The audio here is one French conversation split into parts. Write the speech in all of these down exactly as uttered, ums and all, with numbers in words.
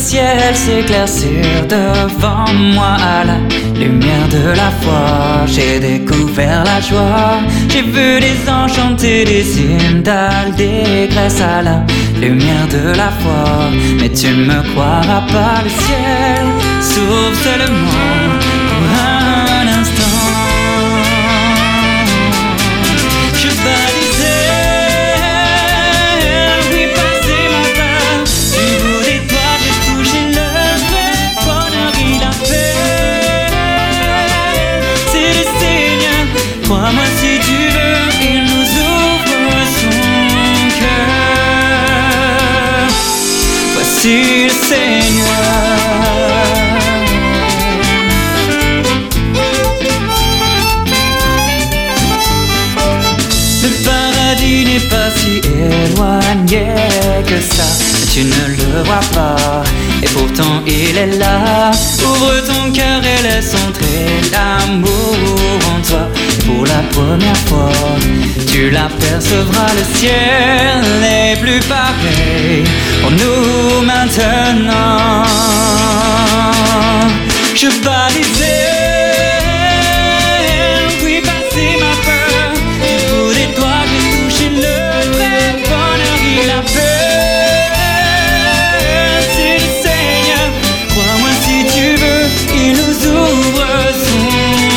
ciel s'éclaircir devant moi à la lumière de la foi. J'ai découvert la joie, j'ai vu des anges chanter des hymnes d'allégresse à la lumière de la foi. Mais tu ne me croiras pas, le ciel s'ouvre seulement pour un instant. Je balisais, oui, passer ma peur. Du bout des doigts, j'ai touché le vrai bonheur et la paix. C'est le Seigneur, crois-moi si tu veux, il nous ouvre son cœur. Voici le Seigneur. Le paradis n'est pas si éloigné que ça, mais tu ne le vois pas, et pourtant il est là. Ouvre ton cœur et laisse entrer l'amour en toi. Et pour la première fois, tu l'apercevras, le ciel n'est plus pareil pour nous maintenant. Je balisais, oui, passer ma peur. Du bout des doigts, j'ai touché le vrai bonheur et la paix. C'est le Seigneur, crois-moi si tu veux, il nous ouvre son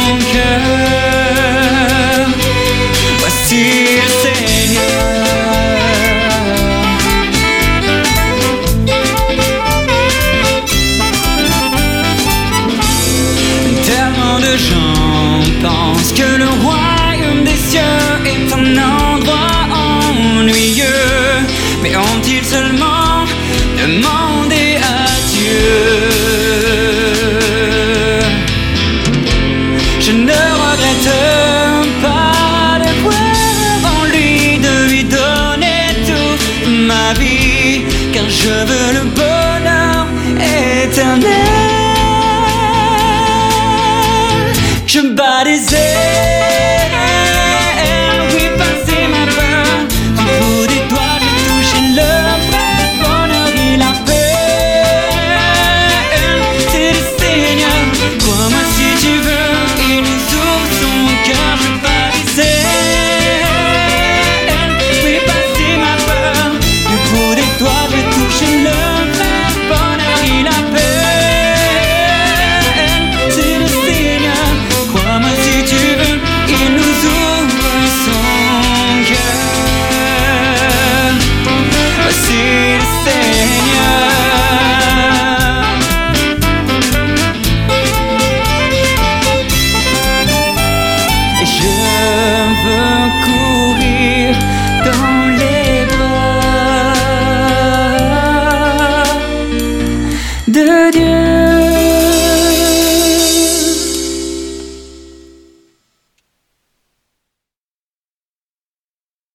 cœur. Voici le Seigneur. Tellement de gens